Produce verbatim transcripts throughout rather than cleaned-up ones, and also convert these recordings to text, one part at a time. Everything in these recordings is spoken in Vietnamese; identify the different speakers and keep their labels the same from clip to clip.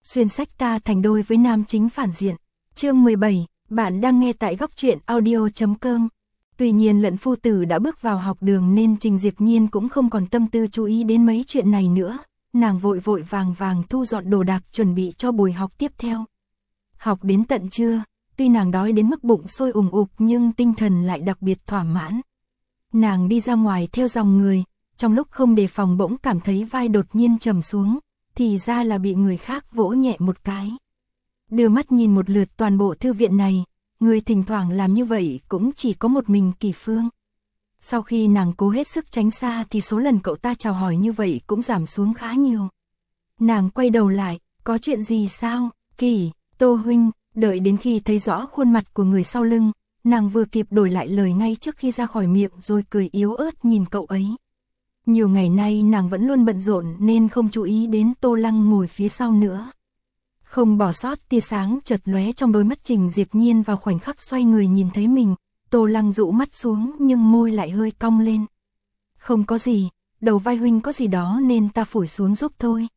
Speaker 1: xuyên sách ta thành đôi với nam chính phản diện. Chương mười bảy, bạn đang nghe tại góc truyện audio chấm com. Tuy nhiên Lận phu tử đã bước vào học đường nên Trình Diệp Nhiên cũng không còn tâm tư chú ý đến mấy chuyện này nữa, nàng vội vội vàng vàng thu dọn đồ đạc chuẩn bị cho buổi học tiếp theo. Học đến tận trưa, tuy nàng đói đến mức bụng sôi ủng ục nhưng tinh thần lại đặc biệt thỏa mãn. Nàng đi ra ngoài theo dòng người, trong lúc không đề phòng bỗng cảm thấy vai đột nhiên trầm xuống, thì ra là bị người khác vỗ nhẹ một cái. Đưa mắt nhìn một lượt toàn bộ thư viện này, người thỉnh thoảng làm như vậy cũng chỉ có một mình Kỳ Phương. Sau khi nàng cố hết sức tránh xa thì số lần cậu ta chào hỏi như vậy cũng giảm xuống khá nhiều. Nàng quay đầu lại, có chuyện gì sao, Kỳ, Tô huynh, đợi đến khi thấy rõ khuôn mặt của người sau lưng, nàng vừa kịp đổi lại lời ngay trước khi ra khỏi miệng rồi cười yếu ớt nhìn cậu ấy. Nhiều ngày nay nàng vẫn luôn bận rộn nên không chú ý đến Tô Lăng ngồi phía sau nữa. Không bỏ sót tia sáng chợt lóe trong đôi mắt Trình Diệp Nhiên vào khoảnh khắc xoay người nhìn thấy mình, Tô Lăng dụ mắt xuống nhưng môi lại hơi cong lên. Không có gì, đầu vai huynh có gì đó nên ta phủi xuống giúp thôi.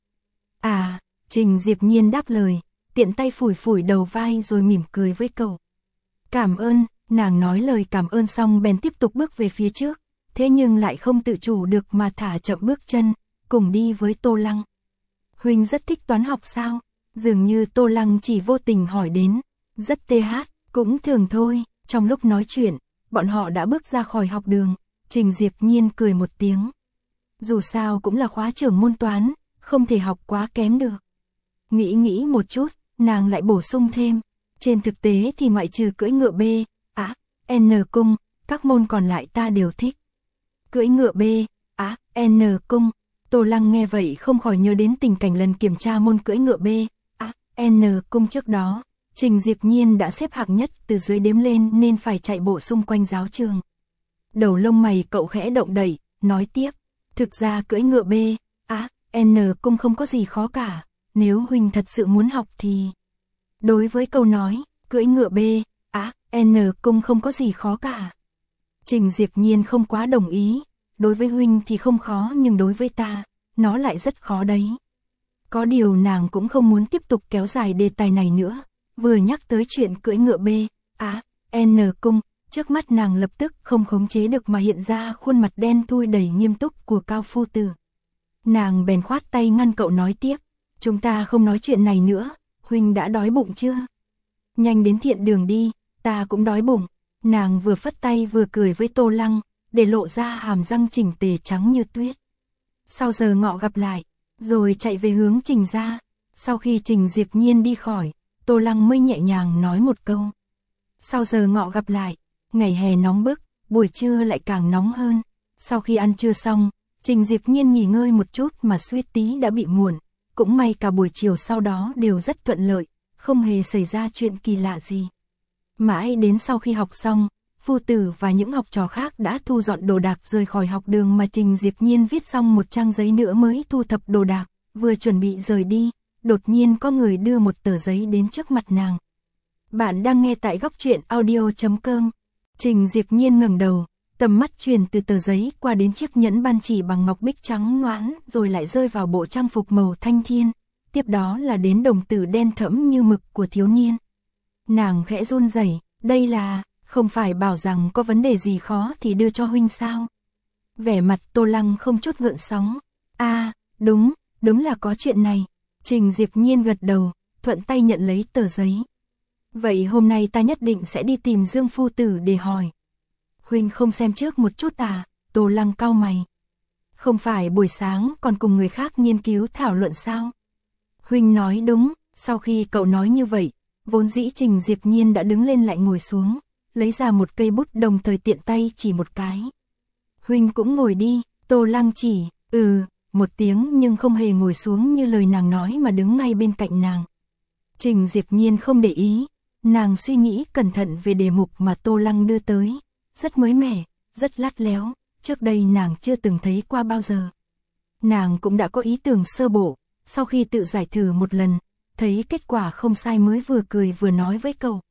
Speaker 1: À, Trình Diệp Nhiên đáp lời, tiện tay phủi phủi đầu vai rồi mỉm cười với cậu. Cảm ơn, nàng nói lời cảm ơn xong bèn tiếp tục bước về phía trước, thế nhưng lại không tự chủ được mà thả chậm bước chân, cùng đi với Tô Lăng. Huynh rất thích toán học sao? Dường như Tô Lăng chỉ vô tình hỏi đến. Rất tê hát, cũng thường thôi. Trong lúc nói chuyện, bọn họ đã bước ra khỏi học đường, Trình Diệp Nhiên cười một tiếng. Dù sao cũng là khóa trưởng môn toán, không thể học quá kém được. Nghĩ nghĩ một chút, nàng lại bổ sung thêm. Trên thực tế thì ngoại trừ cưỡi ngựa B, á, N cung, các môn còn lại ta đều thích. Cưỡi ngựa B, á, N cung. Tô Lăng nghe vậy không khỏi nhớ đến tình cảnh lần kiểm tra môn cưỡi ngựa B, á, N cung trước đó. Trình Diệp Nhiên đã xếp hạng nhất từ dưới đếm lên nên phải chạy bộ xung quanh giáo trường. Đầu lông mày cậu khẽ động đẩy, nói tiếp. Thực ra cưỡi ngựa B, á, N cung không có gì khó cả. Nếu huynh thật sự muốn học thì... Đối với câu nói, cưỡi ngựa B, á, N cung không có gì khó cả. Trình Diệp Nhiên không quá đồng ý. Đối với huynh thì không khó nhưng đối với ta, nó lại rất khó đấy. Có điều nàng cũng không muốn tiếp tục kéo dài đề tài này nữa. Vừa nhắc tới chuyện cưỡi ngựa B, á, N cung, trước mắt nàng lập tức không khống chế được mà hiện ra khuôn mặt đen thui đầy nghiêm túc của Cao phu tử. Nàng bèn khoát tay ngăn cậu nói tiếp. Chúng ta không nói chuyện này nữa, huynh đã đói bụng chưa? Nhanh đến thiện đường đi, ta cũng đói bụng. Nàng vừa phất tay vừa cười với Tô Lăng, để lộ ra hàm răng chỉnh tề trắng như tuyết. Sau giờ ngọ gặp lại, rồi chạy về hướng Trình ra. Sau khi Trình Diệp Nhiên đi khỏi, Tô Lăng mới nhẹ nhàng nói một câu. Sau giờ ngọ gặp lại, ngày hè nóng bức, buổi trưa lại càng nóng hơn. Sau khi ăn trưa xong, Trình Diệp Nhiên nghỉ ngơi một chút mà suýt tí đã bị muộn. Cũng may cả buổi chiều sau đó đều rất thuận lợi, không hề xảy ra chuyện kỳ lạ gì. Mãi đến sau khi học xong, phu tử và những học trò khác đã thu dọn đồ đạc rời khỏi học đường mà Trình Diệp Nhiên viết xong một trang giấy nữa mới thu thập đồ đạc, vừa chuẩn bị rời đi, đột nhiên có người đưa một tờ giấy đến trước mặt nàng. Bạn đang nghe tại góc truyện audio chấm com. Trình Diệp Nhiên ngẩng đầu, tầm mắt truyền từ tờ giấy qua đến chiếc nhẫn ban chỉ bằng ngọc bích trắng nõn rồi lại rơi vào bộ trang phục màu thanh thiên, tiếp đó là đến đồng tử đen thẫm như mực của thiếu niên. Nàng khẽ run rẩy, đây là... Không phải bảo rằng có vấn đề gì khó thì đưa cho huynh sao? Vẻ mặt Tô Lăng không chút gợn sóng. À, đúng, đúng là có chuyện này. Trình Diệp Nhiên gật đầu, thuận tay nhận lấy tờ giấy. Vậy hôm nay ta nhất định sẽ đi tìm Dương phu tử để hỏi. Huynh không xem trước một chút à? Tô Lăng cau mày. Không phải buổi sáng còn cùng người khác nghiên cứu thảo luận sao? Huynh nói đúng, sau khi cậu nói như vậy, vốn dĩ Trình Diệp Nhiên đã đứng lên lại ngồi xuống. Lấy ra một cây bút đồng thời tiện tay chỉ một cái. Huynh cũng ngồi đi, Tô Lăng chỉ, ừ, một tiếng nhưng không hề ngồi xuống như lời nàng nói mà đứng ngay bên cạnh nàng. Trình Diệp Nhiên không để ý, nàng suy nghĩ cẩn thận về đề mục mà Tô Lăng đưa tới. Rất mới mẻ, rất lắt léo, trước đây nàng chưa từng thấy qua bao giờ. Nàng cũng đã có ý tưởng sơ bộ, sau khi tự giải thử một lần, thấy kết quả không sai mới vừa cười vừa nói với cậu.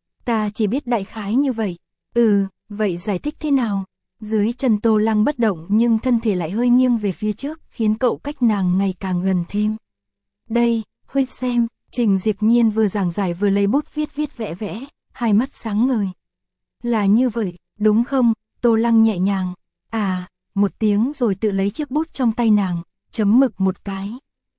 Speaker 1: Ta chỉ biết đại khái như vậy. Ừ, vậy giải thích thế nào? Dưới chân Tô Lăng bất động nhưng thân thể lại hơi nghiêng về phía trước khiến cậu cách nàng ngày càng gần thêm. Đây, Huynh xem, Trình Diệp Nhiên vừa giảng giải vừa lấy bút viết viết vẽ vẽ, hai mắt sáng ngời. Là như vậy, đúng không? Tô Lăng nhẹ nhàng, à, một tiếng rồi tự lấy chiếc bút trong tay nàng, chấm mực một cái.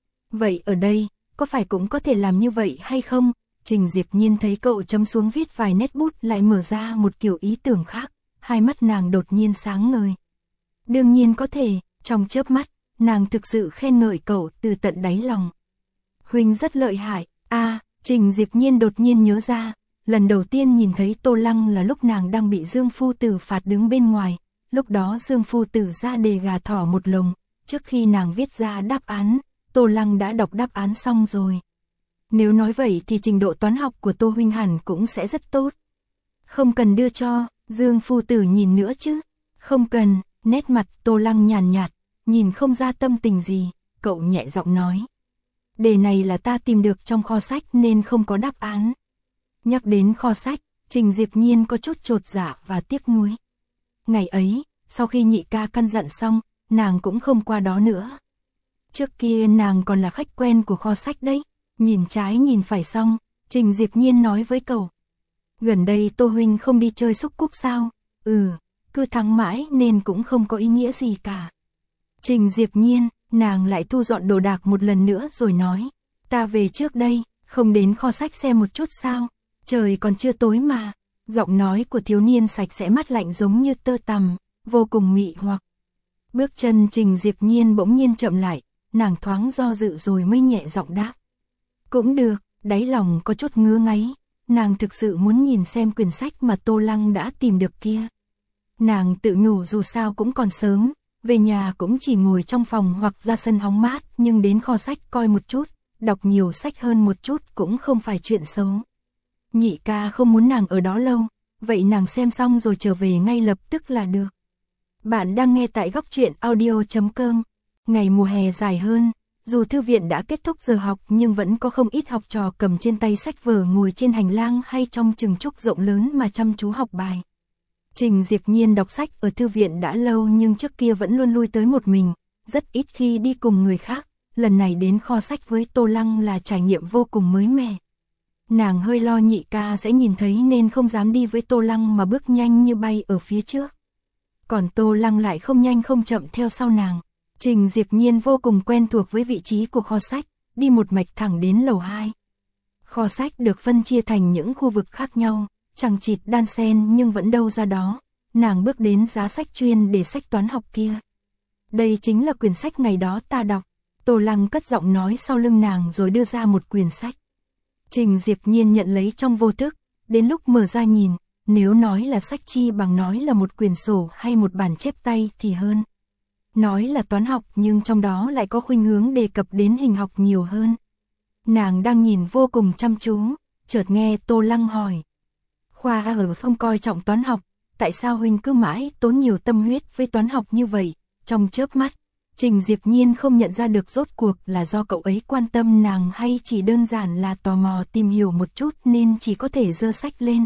Speaker 1: Vậy ở đây, có phải cũng có thể làm như vậy hay không? Trình Diệp Nhiên thấy cậu chấm xuống viết vài nét bút lại mở ra một kiểu ý tưởng khác, hai mắt nàng đột nhiên sáng ngời. Đương nhiên có thể, trong chớp mắt, nàng thực sự khen ngợi cậu từ tận đáy lòng. Huynh rất lợi hại, a à, Trình Diệp Nhiên đột nhiên nhớ ra, lần đầu tiên nhìn thấy Tô Lăng là lúc nàng đang bị Dương Phu Tử phạt đứng bên ngoài, lúc đó Dương Phu Tử ra đề gà thỏ một lồng, trước khi nàng viết ra đáp án, Tô Lăng đã đọc đáp án xong rồi. Nếu nói vậy thì trình độ toán học của Tô Huynh hẳn cũng sẽ rất tốt. Không cần đưa cho, Dương Phu Tử nhìn nữa chứ. Không cần, nét mặt Tô Lăng nhàn nhạt, nhìn không ra tâm tình gì, cậu nhẹ giọng nói. Đề này là ta tìm được trong kho sách nên không có đáp án. Nhắc đến kho sách, Trình Diệp Nhiên có chút chột dạ và tiếc nuối. Ngày ấy, sau khi nhị ca căn dặn xong, nàng cũng không qua đó nữa. Trước kia nàng còn là khách quen của kho sách đấy. Nhìn trái nhìn phải xong, Trình Diệp Nhiên nói với cậu. Gần đây Tô Huynh không đi chơi xúc cúc sao? Ừ, cứ thắng mãi nên cũng không có ý nghĩa gì cả. Trình Diệp Nhiên, nàng lại thu dọn đồ đạc một lần nữa rồi nói. Ta về trước đây, không đến kho sách xem một chút sao? Trời còn chưa tối mà. Giọng nói của thiếu niên sạch sẽ mát lạnh giống như tơ tằm, vô cùng mị hoặc. Bước chân Trình Diệp Nhiên bỗng nhiên chậm lại, nàng thoáng do dự rồi mới nhẹ giọng đáp. Cũng được, đáy lòng có chút ngứa ngáy, nàng thực sự muốn nhìn xem quyển sách mà Tô Lăng đã tìm được kia. Nàng tự nhủ dù sao cũng còn sớm, về nhà cũng chỉ ngồi trong phòng hoặc ra sân hóng mát, nhưng đến kho sách coi một chút, đọc nhiều sách hơn một chút cũng không phải chuyện xấu. Nhị ca không muốn nàng ở đó lâu, vậy nàng xem xong rồi trở về ngay lập tức là được. Bạn đang nghe tại góc truyện audio chấm com. Ngày mùa hè dài hơn, dù thư viện đã kết thúc giờ học nhưng vẫn có không ít học trò cầm trên tay sách vở ngồi trên hành lang hay trong chừng trúc rộng lớn mà chăm chú học bài. Trình Diệp Nhiên đọc sách ở thư viện đã lâu nhưng trước kia vẫn luôn lui tới một mình, rất ít khi đi cùng người khác, lần này đến kho sách với Tô Lăng là trải nghiệm vô cùng mới mẻ. Nàng hơi lo nhị ca sẽ nhìn thấy nên không dám đi với Tô Lăng mà bước nhanh như bay ở phía trước. Còn Tô Lăng lại không nhanh không chậm theo sau nàng. Trình Diệp Nhiên vô cùng quen thuộc với vị trí của kho sách, đi một mạch thẳng đến lầu hai. Kho sách được phân chia thành những khu vực khác nhau, chằng chịt đan xen nhưng vẫn đâu ra đó. Nàng bước đến giá sách chuyên để sách toán học kia. Đây chính là quyển sách ngày đó ta đọc. Tô Lăng cất giọng nói sau lưng nàng rồi đưa ra một quyển sách. Trình Diệp Nhiên nhận lấy trong vô thức, đến lúc mở ra nhìn, nếu nói là sách chi bằng nói là một quyển sổ hay một bản chép tay thì hơn. Nói là toán học nhưng trong đó lại có khuynh hướng đề cập đến hình học nhiều hơn. Nàng đang nhìn vô cùng chăm chú, chợt nghe Tô Lăng hỏi. Khoa ở không coi trọng toán học, tại sao huynh cứ mãi tốn nhiều tâm huyết với toán học như vậy? Trong chớp mắt, Trình Diệp Nhiên không nhận ra được rốt cuộc là do cậu ấy quan tâm nàng hay chỉ đơn giản là tò mò tìm hiểu một chút nên chỉ có thể giơ sách lên.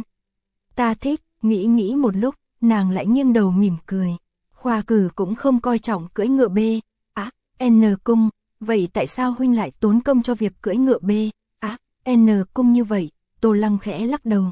Speaker 1: Ta thích, nghĩ nghĩ một lúc, nàng lại nghiêng đầu mỉm cười. Khoa cử cũng không coi trọng cưỡi ngựa B, á, N cung, vậy tại sao huynh lại tốn công cho việc cưỡi ngựa B, á, N cung như vậy? Tô Lăng khẽ lắc đầu.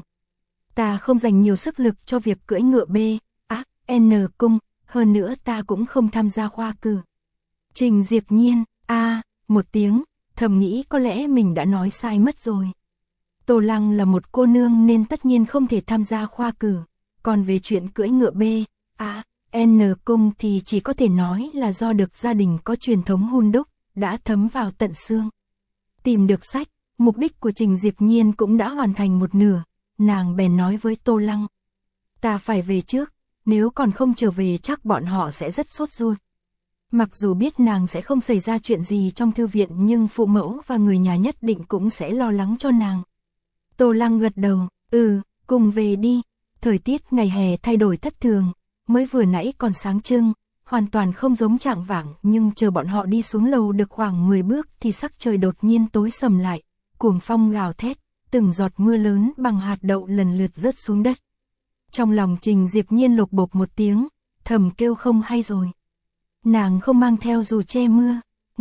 Speaker 1: Ta không dành nhiều sức lực cho việc cưỡi ngựa B, á, N cung, hơn nữa ta cũng không tham gia khoa cử. Trình Diệp Nhiên, a à, một tiếng, thầm nghĩ có lẽ mình đã nói sai mất rồi. Tô Lăng là một cô nương nên tất nhiên không thể tham gia khoa cử, còn về chuyện cưỡi ngựa B, á, N cung thì chỉ có thể nói là do được gia đình có truyền thống hun đúc, đã thấm vào tận xương. Tìm được sách, mục đích của Trình Diệp Nhiên cũng đã hoàn thành một nửa, nàng bèn nói với Tô Lăng. Ta phải về trước, nếu còn không trở về chắc bọn họ sẽ rất sốt ruột. Mặc dù biết nàng sẽ không xảy ra chuyện gì trong thư viện nhưng phụ mẫu và người nhà nhất định cũng sẽ lo lắng cho nàng. Tô Lăng gật đầu, ừ, cùng về đi. Thời tiết ngày hè thay đổi thất thường, mới vừa nãy còn sáng trưng, hoàn toàn không giống chạng vạng nhưng chờ bọn họ đi xuống lầu được khoảng mười bước thì sắc trời đột nhiên tối sầm lại, cuồng phong gào thét, từng giọt mưa lớn bằng hạt đậu lần lượt rớt xuống đất. Trong lòng Trình Diệp Nhiên lục bộp một tiếng, thầm kêu không hay rồi. Nàng không mang theo dù che mưa,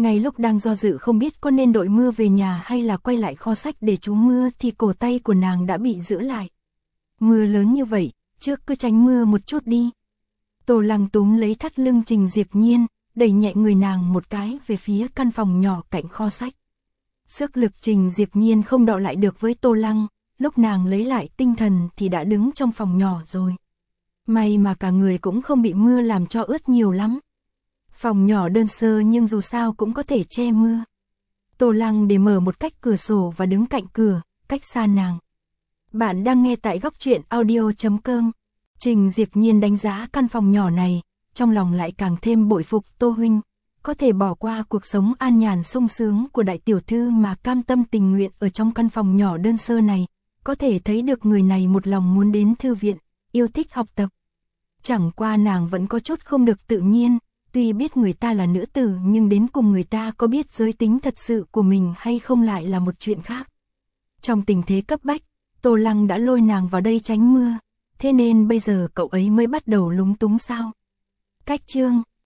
Speaker 1: Ngay lúc đang do dự không biết có nên đội Mưa về nhà hay là quay lại kho sách để trú Mưa thì cổ tay của nàng đã bị giữ lại. Mưa lớn như vậy, trước cứ tránh Mưa một chút đi. Tô Lăng túm lấy thắt lưng Trình Diệp Nhiên, đẩy nhẹ người nàng một cái về phía căn phòng nhỏ cạnh kho sách. Sức lực Trình Diệp Nhiên không đọ lại được với Tô Lăng, lúc nàng lấy lại tinh thần thì đã đứng trong phòng nhỏ rồi. May mà cả người cũng không bị mưa làm cho ướt nhiều lắm. Phòng nhỏ đơn sơ nhưng dù sao cũng có thể che mưa. Tô Lăng để mở một cách cửa sổ và đứng cạnh cửa, cách xa nàng. Bạn đang nghe tại góc truyện audio chấm com. Trình Diệp Nhiên đánh giá căn phòng nhỏ này, trong lòng lại càng thêm bội phục Tô huynh, có thể bỏ qua cuộc sống an nhàn sung sướng của đại tiểu thư mà cam tâm tình nguyện ở trong căn phòng nhỏ đơn sơ này, có thể thấy được người này một lòng muốn đến thư viện, yêu thích học tập. Chẳng qua nàng vẫn có chút không được tự nhiên, tuy biết người ta là nữ tử nhưng đến cùng người ta có biết giới tính thật sự của mình hay không lại là một chuyện khác. Trong tình thế cấp bách, Tô Lăng đã lôi nàng vào đây tránh mưa, thế nên bây giờ cậu ấy mới bắt đầu lúng túng sao? Cách chương